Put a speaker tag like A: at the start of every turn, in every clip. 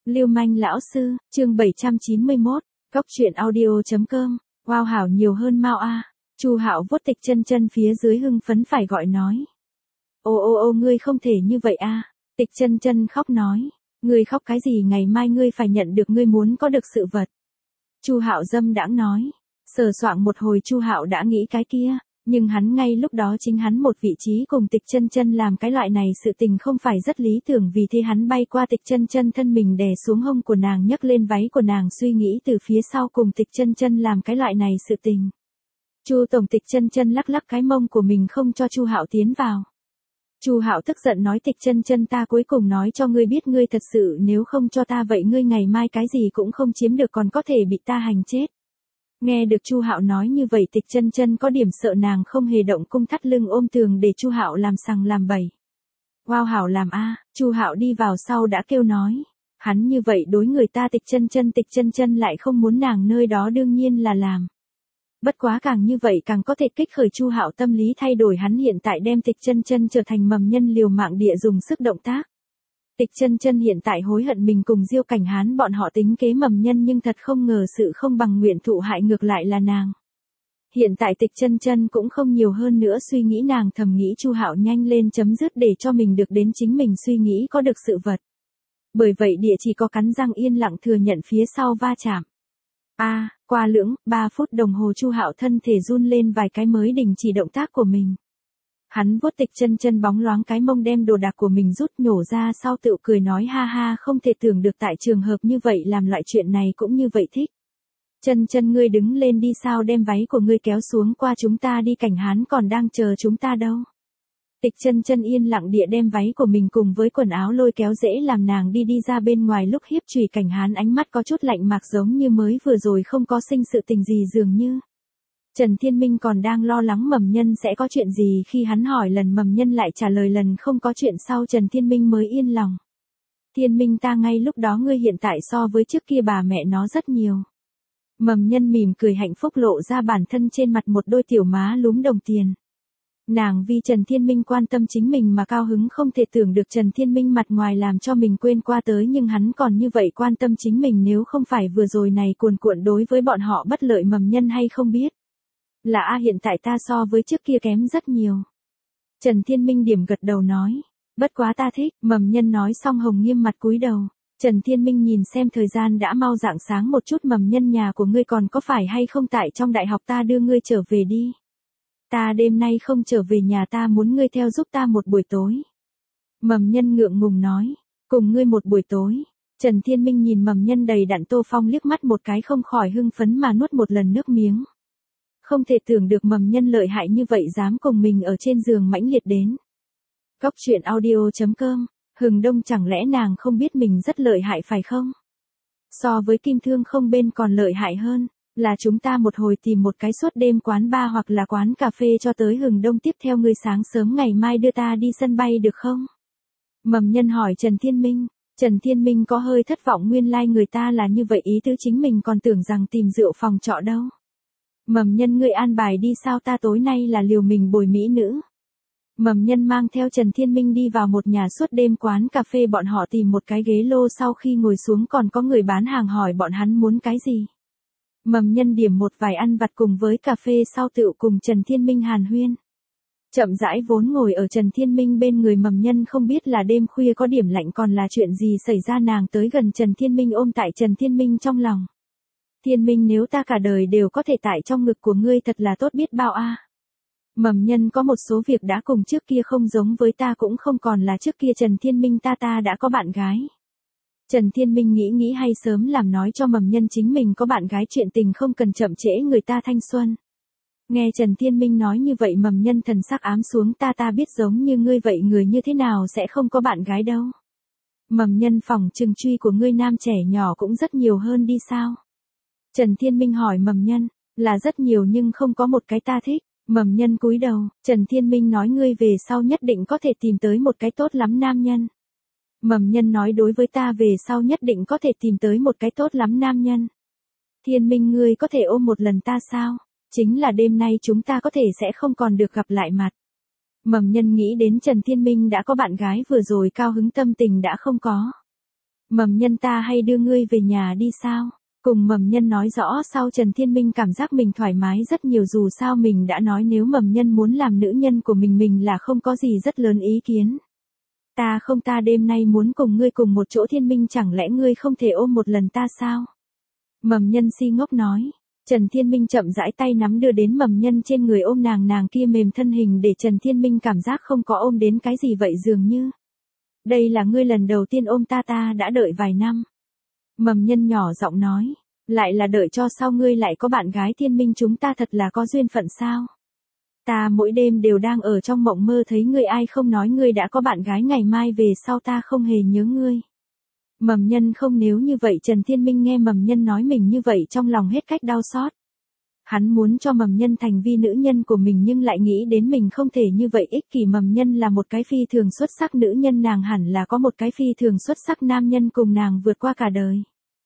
A: Lưu manh lão sư, chương 791, Cóc truyện audio.com. Wow hảo nhiều hơn Mao a. Chu Hạo vuốt Tịch Chân Chân phía dưới hưng phấn phải gọi nói. Ô ngươi không thể như vậy a. Tịch Chân Chân khóc nói, ngươi khóc cái gì, ngày mai ngươi phải nhận được ngươi muốn có được sự vật. Chu Hạo dâm đãng nói. Sờ soạng một hồi Chu Hạo đã nghĩ cái kia, nhưng hắn ngay lúc đó chính hắn một vị trí cùng Tịch Chân Chân làm cái loại này sự tình không phải rất lý tưởng, vì thế hắn bay qua Tịch Chân Chân thân mình đè xuống hông của nàng, nhấc lên váy của nàng, suy nghĩ từ phía sau cùng Tịch Chân Chân làm cái loại này sự tình. Chu tổng. Tịch Chân Chân lắc lắc cái mông của mình không cho Chu Hạo tiến vào. Chu Hạo tức giận nói, Tịch Chân Chân, ta cuối cùng nói cho ngươi biết, ngươi thật sự nếu không cho ta vậy ngươi ngày mai cái gì cũng không chiếm được, còn có thể bị ta hành chết. Nghe được Chu Hạo nói như vậy, Tịch Chân Chân có điểm sợ, nàng không hề động cung, thắt lưng ôm tường để Chu Hạo làm sằng làm bậy. Wow hảo làm a. Chu Hạo đi vào sau đã kêu nói, hắn như vậy đối người ta Tịch Chân Chân lại không muốn nàng nơi đó đương nhiên là làm. Bất quá càng như vậy càng có thể kích khởi Chu Hạo tâm lý thay đổi, hắn hiện tại đem Tịch Chân Chân trở thành mầm nhân liều mạng địa dùng sức động tác. Tịch Chân Chân hiện tại hối hận mình cùng Diêu Cảnh Hán bọn họ tính kế mầm nhân, nhưng thật không ngờ sự không bằng nguyện thụ hại ngược lại là nàng. Hiện tại Tịch Chân Chân cũng không nhiều hơn nữa suy nghĩ, nàng thầm nghĩ Chu Hạo nhanh lên chấm dứt để cho mình được đến chính mình suy nghĩ có được sự vật. Bởi vậy địa chỉ có cắn răng yên lặng thừa nhận phía sau va chạm. Qua lưỡng 3 phút đồng hồ Chu Hạo thân thể run lên vài cái mới đình chỉ động tác của mình. Hắn vuốt Tịch Chân Chân bóng loáng cái mông, đem đồ đạc của mình rút nhổ ra sau tự cười nói, ha ha, không thể tưởng được tại trường hợp như vậy làm loại chuyện này cũng như vậy thích. Chân Chân ngươi đứng lên đi, sao đem váy của ngươi kéo xuống, qua chúng ta đi, Cảnh Hán còn đang chờ chúng ta đâu. Tịch Chân Chân yên lặng địa đem váy của mình cùng với quần áo lôi kéo dễ làm nàng đi ra bên ngoài, lúc hiếp chùy Cảnh Hán ánh mắt có chút lạnh mạc, giống như mới vừa rồi không có sinh sự tình gì dường như. Trần Thiên Minh còn đang lo lắng mầm nhân sẽ có chuyện gì, khi hắn hỏi lần mầm nhân lại trả lời lần không có chuyện, sau Trần Thiên Minh mới yên lòng. Thiên Minh ta ngay lúc đó ngươi hiện tại so với trước kia bà mẹ nó rất nhiều. Mầm nhân mỉm cười hạnh phúc lộ ra bản thân trên mặt một đôi tiểu má lúm đồng tiền. Nàng vì Trần Thiên Minh quan tâm chính mình mà cao hứng, không thể tưởng được Trần Thiên Minh mặt ngoài làm cho mình quên qua tới, nhưng hắn còn như vậy quan tâm chính mình, nếu không phải vừa rồi này cuồn cuộn đối với bọn họ bất lợi mầm nhân hay không biết. Là hiện tại ta so với trước kia kém rất nhiều. Trần Thiên Minh điểm gật đầu nói, bất quá ta thích, mầm nhân nói xong hồng nghiêm mặt cúi đầu. Trần Thiên Minh nhìn xem thời gian đã mau rạng sáng một chút, mầm nhân nhà của ngươi còn có phải hay không tại trong đại học, ta đưa ngươi trở về đi. Ta đêm nay không trở về nhà, ta muốn ngươi theo giúp ta một buổi tối. Mầm nhân ngượng ngùng nói, cùng ngươi một buổi tối. Trần Thiên Minh nhìn mầm nhân đầy đặn Tô Phong liếc mắt một cái, không khỏi hưng phấn mà nuốt một lần nước miếng. Không thể tưởng được mầm nhân lợi hại như vậy, dám cùng mình ở trên giường mãnh liệt đến. Cóc truyện audio.com. Hừng Đông, chẳng lẽ nàng không biết mình rất lợi hại phải không? So với Kim Thương không bên còn lợi hại hơn, là chúng ta một hồi tìm một cái suốt đêm quán bar hoặc là quán cà phê cho tới Hừng Đông, tiếp theo ngươi sáng sớm ngày mai đưa ta đi sân bay được không? Mầm nhân hỏi Trần Thiên Minh. Trần Thiên Minh có hơi thất vọng, nguyên lai người ta là như vậy ý tứ, chính mình còn tưởng rằng tìm rượu phòng trọ đâu. Mầm nhân ngươi an bài đi, sao ta tối nay là liều mình bồi mỹ nữ. Mầm nhân mang theo Trần Thiên Minh đi vào một nhà suốt đêm quán cà phê, bọn họ tìm một cái ghế lô, sau khi ngồi xuống còn có người bán hàng hỏi bọn hắn muốn cái gì. Mầm nhân điểm một vài ăn vặt cùng với cà phê, sau tựu cùng Trần Thiên Minh hàn huyên. Chậm rãi vốn ngồi ở Trần Thiên Minh bên người, mầm nhân không biết là đêm khuya có điểm lạnh còn là chuyện gì xảy ra, nàng tới gần Trần Thiên Minh ôm tại Trần Thiên Minh trong lòng. Thiên Minh, nếu ta cả đời đều có thể tại trong ngực của ngươi thật là tốt biết bao a. Mầm nhân có một số việc đã cùng trước kia không giống với ta, cũng không còn là trước kia Trần Thiên Minh, ta đã có bạn gái. Trần Thiên Minh nghĩ hay sớm làm nói cho mầm nhân chính mình có bạn gái, chuyện tình không cần chậm trễ người ta thanh xuân. Nghe Trần Thiên Minh nói như vậy, mầm nhân thần sắc ám xuống, ta biết giống như ngươi vậy người như thế nào sẽ không có bạn gái đâu. Mầm nhân phỏng chừng truy của ngươi nam trẻ nhỏ cũng rất nhiều hơn đi sao? Trần Thiên Minh hỏi mầm nhân, là rất nhiều nhưng không có một cái ta thích. Mầm nhân cúi đầu. Trần Thiên Minh nói, ngươi về sau nhất định có thể tìm tới một cái tốt lắm nam nhân. Mầm nhân nói, đối với ta về sau nhất định có thể tìm tới một cái tốt lắm nam nhân. Thiên Minh, ngươi có thể ôm một lần ta sao? Chính là đêm nay chúng ta có thể sẽ không còn được gặp lại mặt. Mầm nhân nghĩ đến Trần Thiên Minh đã có bạn gái, vừa rồi cao hứng tâm tình đã không có. Mầm Nhân ta hay đưa ngươi về nhà đi sao? Cùng Mầm Nhân nói rõ sau Trần Thiên Minh cảm giác mình thoải mái rất nhiều dù sao mình đã nói nếu Mầm Nhân muốn làm nữ nhân của mình là không có gì rất lớn ý kiến. Ta đêm nay muốn cùng ngươi cùng một chỗ Thiên Minh chẳng lẽ ngươi không thể ôm một lần ta sao? Mầm Nhân si ngốc nói. Trần Thiên Minh chậm rãi tay nắm đưa đến Mầm Nhân trên người ôm nàng kia mềm thân hình để Trần Thiên Minh cảm giác không có ôm đến cái gì vậy dường như. Đây là ngươi lần đầu tiên ôm ta đã đợi vài năm. Mầm Nhân nhỏ giọng nói. Lại là đợi cho sau ngươi lại có bạn gái Thiên Minh chúng ta thật là có duyên phận sao? Ta mỗi đêm đều đang ở trong mộng mơ thấy ngươi ai không nói ngươi đã có bạn gái ngày mai về sau ta không hề nhớ ngươi. Mầm Nhân không nếu như vậy Trần Thiên Minh nghe Mầm Nhân nói mình như vậy trong lòng hết cách đau xót. Hắn muốn cho Mầm Nhân thành vi nữ nhân của mình nhưng lại nghĩ đến mình không thể như vậy ích kỷ Mầm Nhân là một cái phi thường xuất sắc nữ nhân nàng hẳn là có một cái phi thường xuất sắc nam nhân cùng nàng vượt qua cả đời.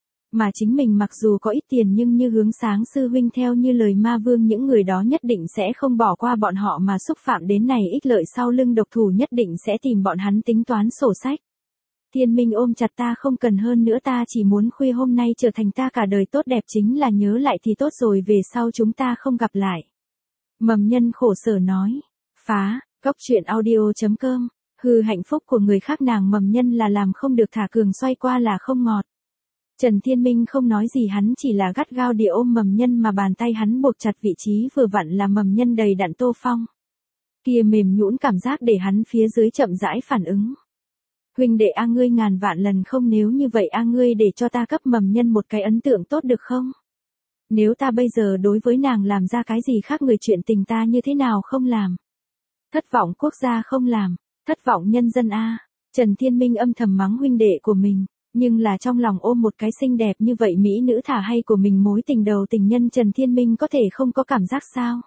A: Mà chính mình mặc dù có ít tiền nhưng như Hướng Sáng sư huynh theo như lời ma vương những người đó nhất định sẽ không bỏ qua bọn họ mà xúc phạm đến này ích lợi sau lưng độc thủ nhất định sẽ tìm bọn hắn tính toán sổ sách. Thiên Minh ôm chặt ta không cần hơn nữa ta chỉ muốn khuya hôm nay trở thành ta cả đời tốt đẹp chính là nhớ lại thì tốt rồi về sau chúng ta không gặp lại. Mầm Nhân khổ sở nói. Phá, góc truyện audio.com, hư hạnh phúc của người khác nàng Mầm Nhân là làm không được thả cường xoay qua là không ngọt. Trần Thiên Minh không nói gì hắn chỉ là gắt gao địa ôm Mầm Nhân mà bàn tay hắn buộc chặt vị trí vừa vặn là Mầm Nhân đầy đặn tô phong. Kia mềm nhũn cảm giác để hắn phía dưới chậm rãi phản ứng. Huynh đệ a ngươi ngàn vạn lần không nếu như vậy a ngươi để cho ta cấp Mầm Nhân một cái ấn tượng tốt được không? Nếu ta bây giờ đối với nàng làm ra cái gì khác người chuyện tình ta như thế nào không làm? Thất vọng quốc gia không làm, thất vọng nhân dân a. Trần Thiên Minh âm thầm mắng huynh đệ của mình, nhưng là trong lòng ôm một cái xinh đẹp như vậy mỹ nữ thả hay của mình mối tình đầu tình nhân Trần Thiên Minh có thể không có cảm giác sao?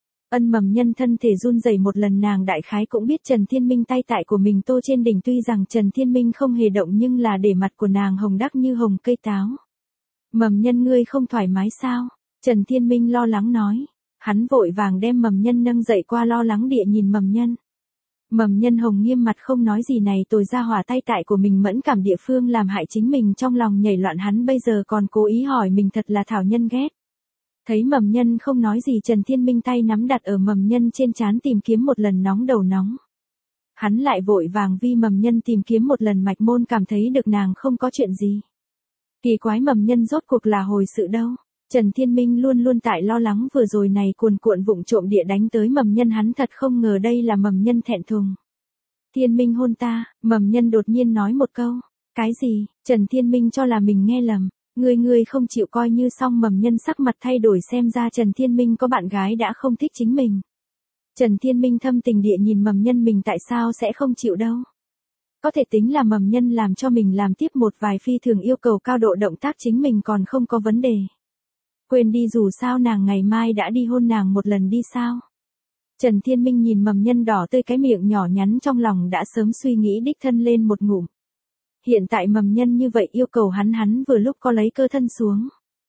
A: Mầm Nhân thân thể run rẩy một lần nàng đại khái cũng biết Trần Thiên Minh tay tại của mình tô trên đỉnh tuy rằng Trần Thiên Minh không hề động nhưng là để mặt của nàng hồng đắc như hồng cây táo. Mầm Nhân ngươi không thoải mái sao? Trần Thiên Minh lo lắng nói. Hắn vội vàng đem Mầm Nhân nâng dậy qua lo lắng địa nhìn Mầm Nhân. Mầm Nhân hồng nghiêm mặt không nói gì này tôi ra hỏa tay tại của mình mẫn cảm địa phương làm hại chính mình trong lòng nhảy loạn hắn bây giờ còn cố ý hỏi mình thật là thảo nhân ghét. Thấy Mầm Nhân không nói gì Trần Thiên Minh tay nắm đặt ở Mầm Nhân trên trán tìm kiếm một lần nóng đầu nóng. Hắn lại vội vàng vi Mầm Nhân tìm kiếm một lần mạch môn cảm thấy được nàng không có chuyện gì. Kỳ quái Mầm Nhân rốt cuộc là hồi sự đâu. Trần Thiên Minh luôn luôn tại lo lắng vừa rồi này cuồn cuộn vụng trộm địa đánh tới Mầm Nhân hắn thật không ngờ đây là Mầm Nhân thẹn thùng. Thiên Minh hôn ta, Mầm Nhân đột nhiên nói một câu. Cái gì? Trần Thiên Minh cho là mình nghe lầm. Ngươi không chịu coi như xong Mầm Nhân sắc mặt thay đổi xem ra Trần Thiên Minh có bạn gái đã không thích chính mình. Trần Thiên Minh thâm tình địa nhìn Mầm Nhân mình tại sao sẽ không chịu đâu. Có thể tính là Mầm Nhân làm cho mình làm tiếp một vài phi thường yêu cầu cao độ động tác chính mình còn không có vấn đề. Quên đi dù sao nàng ngày mai đã đi hôn nàng một lần đi sao. Trần Thiên Minh nhìn Mầm Nhân đỏ tươi cái miệng nhỏ nhắn trong lòng đã sớm suy nghĩ đích thân lên một ngụm. Hiện tại Mầm Nhân như vậy yêu cầu hắn vừa lúc có lấy cơ thân xuống.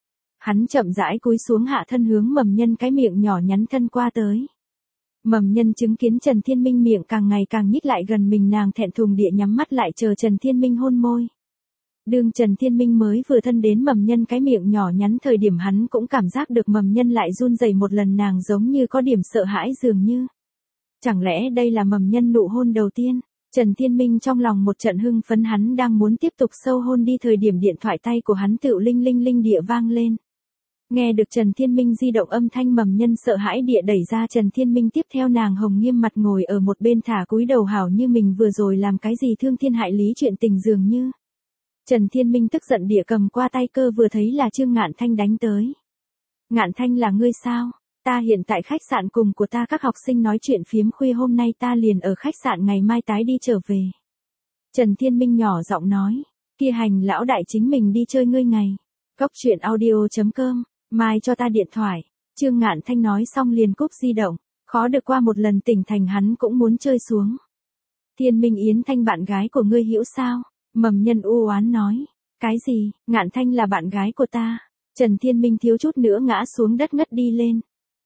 A: Hắn chậm rãi cúi xuống hạ thân hướng Mầm Nhân cái miệng nhỏ nhắn thân qua tới. Mầm Nhân chứng kiến Trần Thiên Minh miệng càng ngày càng nhích lại gần mình nàng thẹn thùng địa nhắm mắt lại chờ Trần Thiên Minh hôn môi. Đương Trần Thiên Minh mới vừa thân đến Mầm Nhân cái miệng nhỏ nhắn thời điểm hắn cũng cảm giác được Mầm Nhân lại run rẩy một lần nàng giống như có điểm sợ hãi dường như. Chẳng lẽ đây là Mầm Nhân nụ hôn đầu tiên? Trần Thiên Minh trong lòng một trận hưng phấn hắn đang muốn tiếp tục sâu hôn đi thời điểm điện thoại tay của hắn tựu linh linh linh địa vang lên. Nghe được Trần Thiên Minh di động âm thanh Mầm Nhân sợ hãi địa đẩy ra Trần Thiên Minh tiếp theo nàng hồng nghiêm mặt ngồi ở một bên thả cúi đầu hảo như mình vừa rồi làm cái gì thương thiên hại lý chuyện tình dường như. Trần Thiên Minh tức giận địa cầm qua tay cơ vừa thấy là Trương Ngạn Thanh đánh tới. Ngạn Thanh là ngươi sao? Ta hiện tại khách sạn cùng của ta các học sinh nói chuyện phiếm khuya hôm nay ta liền ở khách sạn ngày mai tái đi trở về. Trần Thiên Minh nhỏ giọng nói. Kia hành lão đại chính mình đi chơi ngươi ngày. Góc truyện audio.com, mai cho ta điện thoại. Trương Ngạn Thanh nói xong liền cúp di động. Khó được qua một lần tỉnh thành hắn cũng muốn chơi xuống. Thiên Minh Yến Thanh bạn gái của ngươi hiểu sao? Mầm Nhân u oán nói. Cái gì? Ngạn Thanh là bạn gái của ta. Trần Thiên Minh thiếu chút nữa ngã xuống đất ngất đi lên.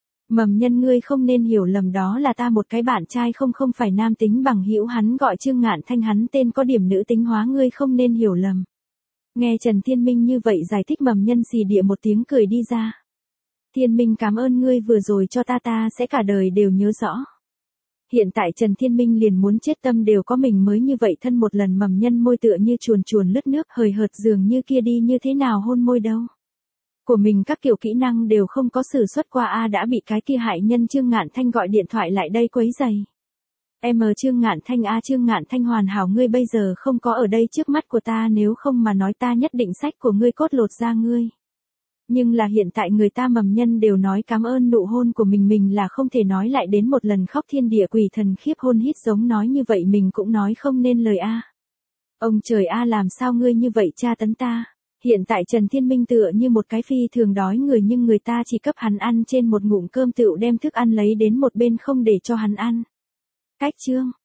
A: Mầm Nhân ngươi không nên hiểu lầm đó là ta một cái bạn trai không phải nam tính bằng hữu hắn gọi Trương Ngạn Thanh hắn tên có điểm nữ tính hóa ngươi không nên hiểu lầm. Nghe Trần Thiên Minh như vậy giải thích Mầm Nhân xì địa một tiếng cười đi ra. Thiên Minh cảm ơn ngươi vừa rồi cho ta sẽ cả đời đều nhớ rõ. Hiện tại Trần Thiên Minh liền muốn chết tâm đều có mình mới như vậy thân một lần Mầm Nhân môi tựa như chuồn chuồn lướt nước hời hợt dường như kia đi như thế nào hôn môi đâu. Của mình các kiểu kỹ năng đều không có sử xuất qua đã bị cái kia hại nhân Trương Ngạn Thanh gọi điện thoại lại đây quấy giày. Trương Ngạn Thanh Trương Ngạn Thanh hoàn hảo ngươi bây giờ không có ở đây trước mắt của ta nếu không mà nói ta nhất định sách của ngươi cốt lột ra ngươi. Nhưng là hiện tại người ta Mầm Nhân đều nói cảm ơn nụ hôn của mình là không thể nói lại đến một lần khóc thiên địa quỷ thần khiếp hôn hít giống nói như vậy mình cũng nói không nên lời Ông trời làm sao ngươi như vậy tra tấn ta. Hiện tại Trần Thiên Minh tựa như một cái phi thường đói người nhưng người ta chỉ cấp hắn ăn trên một ngụm cơm tựu đem thức ăn lấy đến một bên không để cho hắn ăn. Cách chương